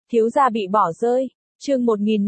Thiếu gia bị bỏ rơi. Chương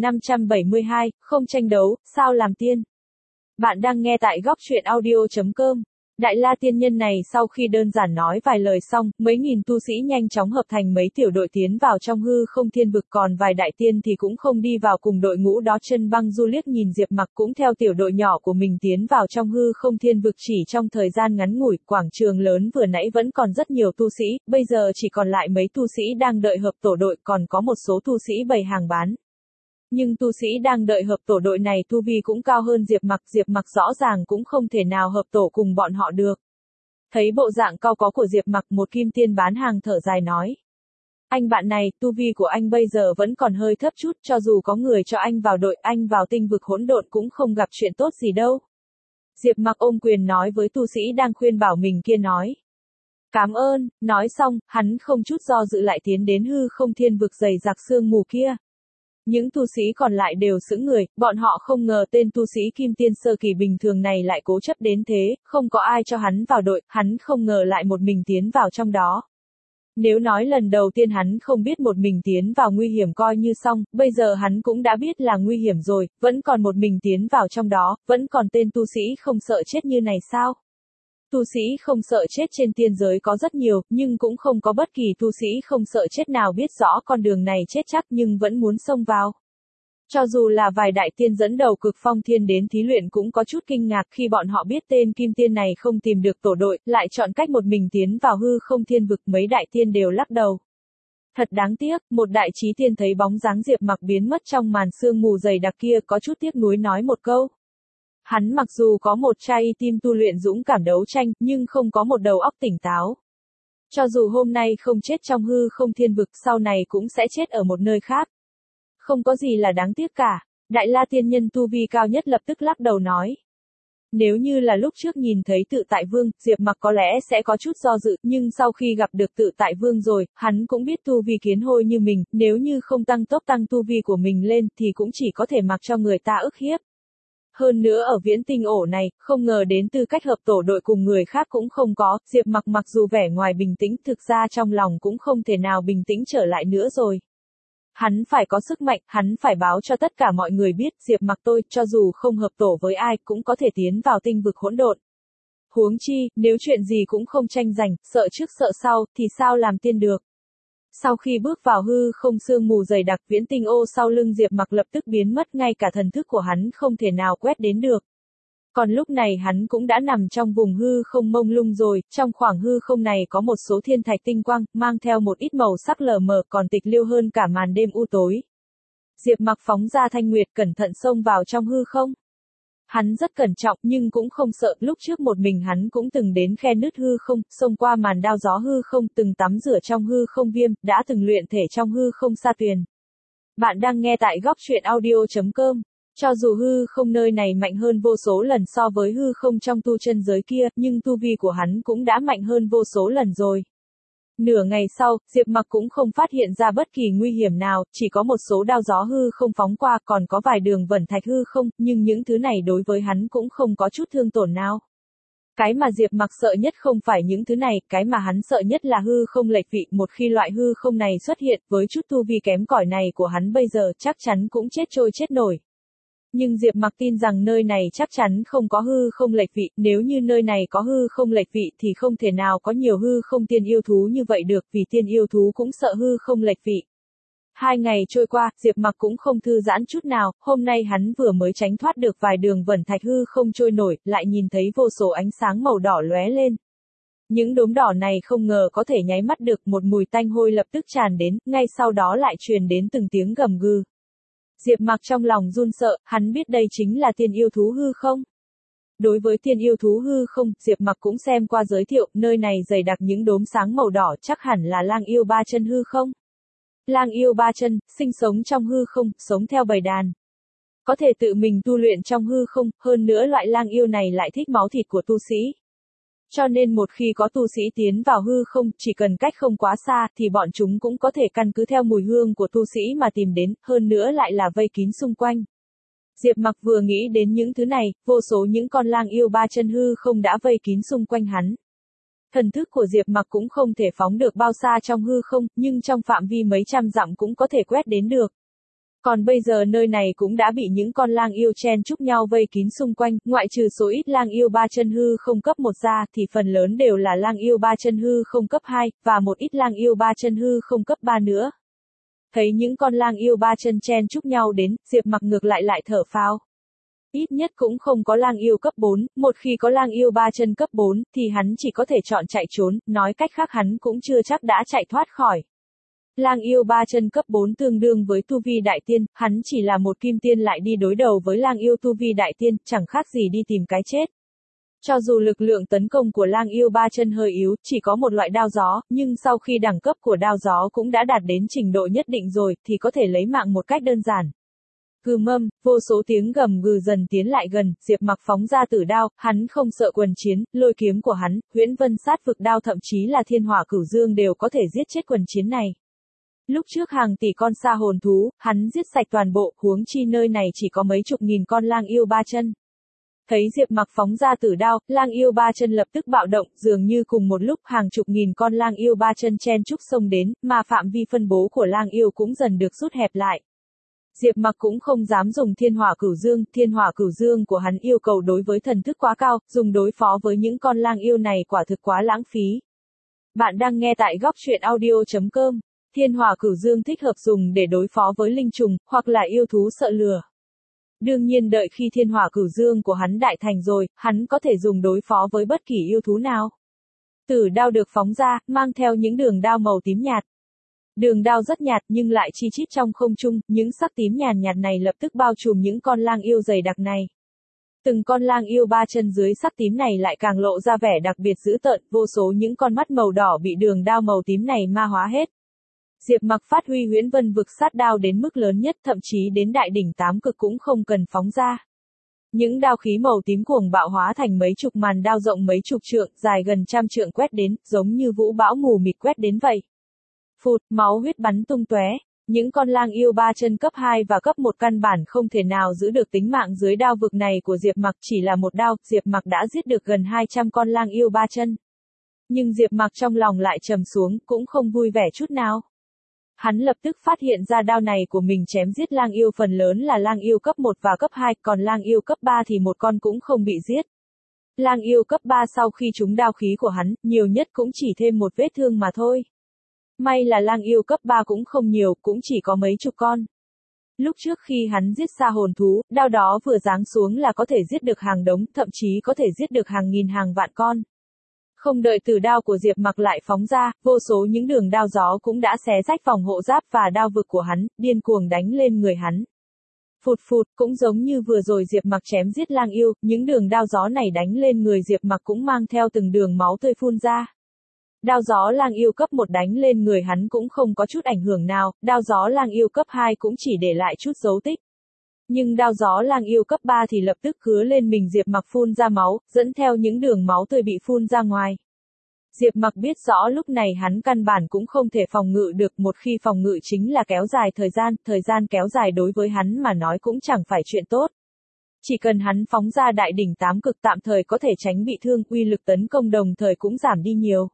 1572, không tranh đấu, sao làm tiên. Bạn đang nghe tại góc truyện audio.com. Đại La tiên nhân này sau khi đơn giản nói vài lời xong, mấy nghìn tu sĩ nhanh chóng hợp thành mấy tiểu đội tiến vào trong hư không thiên vực, còn vài đại tiên thì cũng không đi vào cùng đội ngũ đó. Chân Băng Du liếc nhìn Diệp Mặc cũng theo tiểu đội nhỏ của mình tiến vào trong hư không thiên vực. Chỉ trong thời gian ngắn ngủi, quảng trường lớn vừa nãy vẫn còn rất nhiều tu sĩ, bây giờ chỉ còn lại mấy tu sĩ đang đợi hợp tổ đội, còn có một số tu sĩ bày hàng bán. Nhưng tu sĩ đang đợi hợp tổ đội này tu vi cũng cao hơn Diệp Mặc rõ ràng cũng không thể nào hợp tổ cùng bọn họ được. Thấy bộ dạng cao có của Diệp Mặc, một kim tiên bán hàng thở dài nói. Anh bạn này, tu vi của anh bây giờ vẫn còn hơi thấp chút, cho dù có người cho anh vào đội, anh vào tinh vực hỗn độn cũng không gặp chuyện tốt gì đâu. Diệp Mặc ôm quyền nói với tu sĩ đang khuyên bảo mình kia nói. Cảm ơn, nói xong, hắn không chút do dự lại tiến đến hư không thiên vực dày đặc sương mù kia. Những tu sĩ còn lại đều sững người, bọn họ không ngờ tên tu sĩ kim tiên sơ kỳ bình thường này lại cố chấp đến thế, không có ai cho hắn vào đội, hắn không ngờ lại một mình tiến vào trong đó. Nếu nói lần đầu tiên hắn không biết một mình tiến vào nguy hiểm coi như xong, bây giờ hắn cũng đã biết là nguy hiểm rồi, vẫn còn một mình tiến vào trong đó, vẫn còn tên tu sĩ không sợ chết như này sao? Tu sĩ không sợ chết trên tiên giới có rất nhiều, nhưng cũng không có bất kỳ tu sĩ không sợ chết nào biết rõ con đường này chết chắc nhưng vẫn muốn xông vào. Cho dù là vài đại tiên dẫn đầu Cực Phong Thiên đến thí luyện cũng có chút kinh ngạc khi bọn họ biết tên kim tiên này không tìm được tổ đội, lại chọn cách một mình tiến vào hư không thiên vực. Mấy đại tiên đều lắc đầu. Thật đáng tiếc, một đại chí tiên thấy bóng dáng Diệp Mặc biến mất trong màn sương mù dày đặc kia có chút tiếc nuối nói một câu. Hắn mặc dù có một trai tim tu luyện dũng cảm đấu tranh, nhưng không có một đầu óc tỉnh táo. Cho dù hôm nay không chết trong hư không thiên vực, sau này cũng sẽ chết ở một nơi khác. Không có gì là đáng tiếc cả. Đại La tiên nhân tu vi cao nhất lập tức lắc đầu nói. Nếu như là lúc trước nhìn thấy Tự Tại Vương, Diệp Mặc có lẽ sẽ có chút do dự, nhưng sau khi gặp được Tự Tại Vương rồi, hắn cũng biết tu vi kiến hôi như mình, nếu như không tăng tốc tăng tu vi của mình lên thì cũng chỉ có thể mặc cho người ta ức hiếp. Hơn nữa ở viễn tinh ổ này, không ngờ đến tư cách hợp tổ đội cùng người khác cũng không có, Diệp Mặc mặc dù vẻ ngoài bình tĩnh thực ra trong lòng cũng không thể nào bình tĩnh trở lại nữa rồi. Hắn phải có sức mạnh, hắn phải báo cho tất cả mọi người biết, Diệp Mặc tôi, cho dù không hợp tổ với ai, cũng có thể tiến vào tinh vực hỗn độn. Huống chi, nếu chuyện gì cũng không tranh giành, sợ trước sợ sau, thì sao làm tiên được. Sau khi bước vào hư không sương mù dày đặc, viễn tinh ô sau lưng Diệp Mặc lập tức biến mất, ngay cả thần thức của hắn không thể nào quét đến được. Còn lúc này hắn cũng đã nằm trong vùng hư không mông lung rồi, trong khoảng hư không này có một số thiên thạch tinh quang, mang theo một ít màu sắc lờ mờ, còn tịch liêu hơn cả màn đêm u tối. Diệp Mặc phóng ra thanh nguyệt, cẩn thận xông vào trong hư không. Hắn rất cẩn trọng nhưng cũng không sợ, lúc trước một mình hắn cũng từng đến khe nứt hư không, xông qua màn đao gió hư không, từng tắm rửa trong hư không viêm, đã từng luyện thể trong hư không sa tuyền. Bạn đang nghe tại góc truyện audio.com. Cho dù hư không nơi này mạnh hơn vô số lần so với hư không trong tu chân giới kia, nhưng tu vi của hắn cũng đã mạnh hơn vô số lần rồi. Nửa ngày sau, Diệp Mặc cũng không phát hiện ra bất kỳ nguy hiểm nào, chỉ có một số đao gió hư không phóng qua, còn có vài đường vẩn thạch hư không, nhưng những thứ này đối với hắn cũng không có chút thương tổn nào. Cái mà Diệp Mặc sợ nhất không phải những thứ này, cái mà hắn sợ nhất là hư không lệch vị, một khi loại hư không này xuất hiện, với chút tu vi kém cỏi này của hắn bây giờ chắc chắn cũng chết trôi chết nổi. Nhưng Diệp Mặc tin rằng nơi này chắc chắn không có hư không lệch vị, nếu như nơi này có hư không lệch vị thì không thể nào có nhiều hư không tiên yêu thú như vậy được, vì tiên yêu thú cũng sợ hư không lệch vị. 2 ngày trôi qua, Diệp Mặc cũng không thư giãn chút nào, hôm nay hắn vừa mới tránh thoát được vài đường vẩn thạch hư không trôi nổi, lại nhìn thấy vô số ánh sáng màu đỏ lóe lên. Những đốm đỏ này không ngờ có thể nháy mắt được, một mùi tanh hôi lập tức tràn đến, ngay sau đó lại truyền đến từng tiếng gầm gừ. Diệp Mặc trong lòng run sợ, hắn biết đây chính là tiên yêu thú hư không. Đối với tiên yêu thú hư không, Diệp Mặc cũng xem qua giới thiệu, nơi này dày đặc những đốm sáng màu đỏ, chắc hẳn là lang yêu ba chân hư không. Lang yêu ba chân, sinh sống trong hư không, sống theo bầy đàn. Có thể tự mình tu luyện trong hư không, hơn nữa loại lang yêu này lại thích máu thịt của tu sĩ. Cho nên một khi có tu sĩ tiến vào hư không, chỉ cần cách không quá xa, thì bọn chúng cũng có thể căn cứ theo mùi hương của tu sĩ mà tìm đến, hơn nữa lại là vây kín xung quanh. Diệp Mặc vừa nghĩ đến những thứ này, vô số những con lang yêu ba chân hư không đã vây kín xung quanh hắn. Thần thức của Diệp Mặc cũng không thể phóng được bao xa trong hư không, nhưng trong phạm vi mấy trăm dặm cũng có thể quét đến được. Còn bây giờ nơi này cũng đã bị những con lang yêu chen chúc nhau vây kín xung quanh, ngoại trừ số ít lang yêu ba chân hư không cấp 1 ra, thì phần lớn đều là lang yêu ba chân hư không cấp 2, và một ít lang yêu ba chân hư không cấp 3 nữa. Thấy những con lang yêu ba chân chen chúc nhau đến, Diệp Mặc ngược lại thở phào. Ít nhất cũng không có lang yêu cấp 4, một khi có lang yêu ba chân cấp 4, thì hắn chỉ có thể chọn chạy trốn, nói cách khác hắn cũng chưa chắc đã chạy thoát khỏi. Lang yêu ba chân cấp 4 tương đương với tu vi đại tiên, hắn chỉ là một kim tiên lại đi đối đầu với lang yêu tu vi đại tiên, chẳng khác gì đi tìm cái chết. Cho dù lực lượng tấn công của lang yêu ba chân hơi yếu, chỉ có một loại đao gió, nhưng sau khi đẳng cấp của đao gió cũng đã đạt đến trình độ nhất định rồi, thì có thể lấy mạng một cách đơn giản. Gừ mâm, vô số tiếng gầm gừ dần tiến lại gần, Diệp Mặc phóng ra tử đao, hắn không sợ quần chiến, lôi kiếm của hắn, Huyễn Vân sát vực đao thậm chí là Thiên Hỏa Cửu Dương đều có thể giết chết quần chiến này. Lúc trước hàng tỷ con sa hồn thú, hắn giết sạch toàn bộ, huống chi nơi này chỉ có mấy chục nghìn con lang yêu ba chân. Thấy Diệp Mặc phóng ra tử đao, lang yêu ba chân lập tức bạo động, dường như cùng một lúc hàng chục nghìn con lang yêu ba chân chen chúc xông đến, mà phạm vi phân bố của lang yêu cũng dần được rút hẹp lại. Diệp Mặc cũng không dám dùng Thiên Hỏa Cửu Dương của hắn yêu cầu đối với thần thức quá cao, dùng đối phó với những con lang yêu này quả thực quá lãng phí. Bạn đang nghe tại góc truyện audio.com. Thiên Hỏa Cửu Dương thích hợp dùng để đối phó với linh trùng, hoặc là yêu thú sợ lừa. Đương nhiên đợi khi Thiên Hỏa Cửu Dương của hắn đại thành rồi, hắn có thể dùng đối phó với bất kỳ yêu thú nào. Tử đao được phóng ra, mang theo những đường đao màu tím nhạt. Đường đao rất nhạt nhưng lại chi chít trong không trung, những sắc tím nhàn nhạt này lập tức bao trùm những con lang yêu dày đặc này. Từng con lang yêu ba chân dưới sắc tím này lại càng lộ ra vẻ đặc biệt dữ tợn, vô số những con mắt màu đỏ bị đường đao màu tím này ma hóa hết. Diệp Mặc phát huy Huyễn Vân vực sát đao đến mức lớn nhất, thậm chí đến đại đỉnh 8 cực cũng không cần phóng ra. Những đao khí màu tím cuồng bạo hóa thành mấy chục màn đao rộng mấy chục trượng, dài gần trăm trượng quét đến, giống như vũ bão mù mịt quét đến vậy. Phụt, máu huyết bắn tung tóe. Những con lang yêu ba chân cấp 2 và cấp 1 căn bản không thể nào giữ được tính mạng dưới đao vực này của Diệp Mặc, chỉ là một đao, Diệp Mặc đã giết được gần 200 con lang yêu ba chân. Nhưng Diệp Mặc trong lòng lại trầm xuống, cũng không vui vẻ chút nào. Hắn lập tức phát hiện ra đao này của mình chém giết lang yêu phần lớn là lang yêu cấp 1 và cấp 2, còn lang yêu cấp 3 thì một con cũng không bị giết. Lang yêu cấp 3 sau khi trúng đao khí của hắn, nhiều nhất cũng chỉ thêm một vết thương mà thôi. May là lang yêu cấp 3 cũng không nhiều, cũng chỉ có mấy chục con. Lúc trước khi hắn giết sa hồn thú, đao đó vừa giáng xuống là có thể giết được hàng đống, thậm chí có thể giết được hàng nghìn hàng vạn con. Không đợi tử đao của Diệp Mặc lại phóng ra, vô số những đường đao gió cũng đã xé rách phòng hộ giáp và đao vực của hắn, điên cuồng đánh lên người hắn. Phụt phụt, cũng giống như vừa rồi Diệp Mặc chém giết lang yêu, những đường đao gió này đánh lên người Diệp Mặc cũng mang theo từng đường máu tươi phun ra. Đao gió lang yêu cấp 1 đánh lên người hắn cũng không có chút ảnh hưởng nào, đao gió lang yêu cấp 2 cũng chỉ để lại chút dấu tích. Nhưng đao gió lang yêu cấp 3 thì lập tức cứa lên mình Diệp Mặc phun ra máu, dẫn theo những đường máu tươi bị phun ra ngoài. Diệp Mặc biết rõ lúc này hắn căn bản cũng không thể phòng ngự được, một khi phòng ngự chính là kéo dài thời gian kéo dài đối với hắn mà nói cũng chẳng phải chuyện tốt. Chỉ cần hắn phóng ra đại đỉnh 8 cực tạm thời có thể tránh bị thương, uy lực tấn công đồng thời cũng giảm đi nhiều.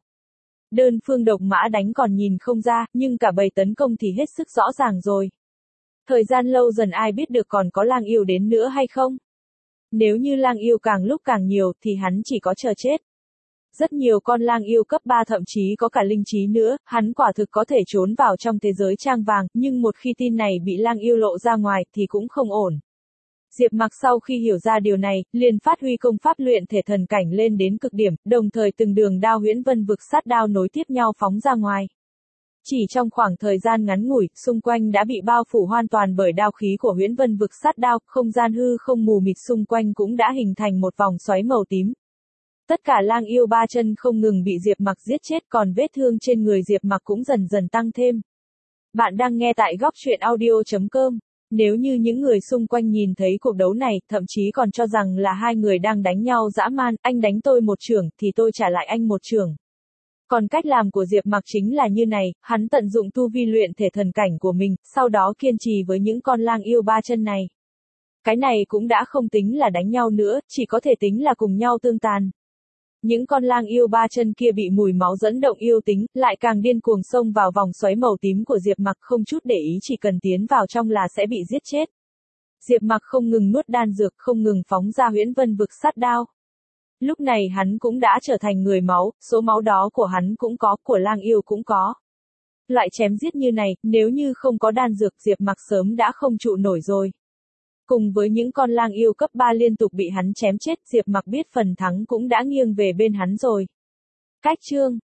Đơn phương độc mã đánh còn nhìn không ra, nhưng cả bầy tấn công thì hết sức rõ ràng rồi. Thời gian lâu dần ai biết được còn có lang yêu đến nữa hay không? Nếu như lang yêu càng lúc càng nhiều thì hắn chỉ có chờ chết. Rất nhiều con lang yêu cấp 3 thậm chí có cả linh trí nữa, hắn quả thực có thể trốn vào trong thế giới trang vàng, nhưng một khi tin này bị lang yêu lộ ra ngoài thì cũng không ổn. Diệp Mặc sau khi hiểu ra điều này, liền phát huy công pháp luyện thể thần cảnh lên đến cực điểm, đồng thời từng đường đao Huyễn Vân vực sát đao nối tiếp nhau phóng ra ngoài. Chỉ trong khoảng thời gian ngắn ngủi, xung quanh đã bị bao phủ hoàn toàn bởi đao khí của Huyễn Vân vực sát đao, không gian hư không mù mịt xung quanh cũng đã hình thành một vòng xoáy màu tím. Tất cả lang yêu ba chân không ngừng bị Diệp Mặc giết chết, còn vết thương trên người Diệp Mặc cũng dần dần tăng thêm. Bạn đang nghe tại góc truyện audio.com. Nếu như những người xung quanh nhìn thấy cuộc đấu này, thậm chí còn cho rằng là hai người đang đánh nhau dã man, anh đánh tôi một chưởng, thì tôi trả lại anh một chưởng. Còn cách làm của Diệp Mặc chính là như này, hắn tận dụng tu vi luyện thể thần cảnh của mình, sau đó kiên trì với những con lang yêu ba chân này. Cái này cũng đã không tính là đánh nhau nữa, chỉ có thể tính là cùng nhau tương tàn. Những con lang yêu ba chân kia bị mùi máu dẫn động yêu tính, lại càng điên cuồng xông vào vòng xoáy màu tím của Diệp Mặc, không chút để ý, chỉ cần tiến vào trong là sẽ bị giết chết. Diệp Mặc không ngừng nuốt đan dược, không ngừng phóng ra huyễn vân vực sát đao. Lúc này hắn cũng đã trở thành người máu, số máu đó của hắn cũng có, của lang yêu cũng có. Loại chém giết như này, nếu như không có đan dược, Diệp Mặc sớm đã không trụ nổi rồi. Cùng với những con lang yêu cấp 3 liên tục bị hắn chém chết, Diệp Mặc biết phần thắng cũng đã nghiêng về bên hắn rồi. Cách chương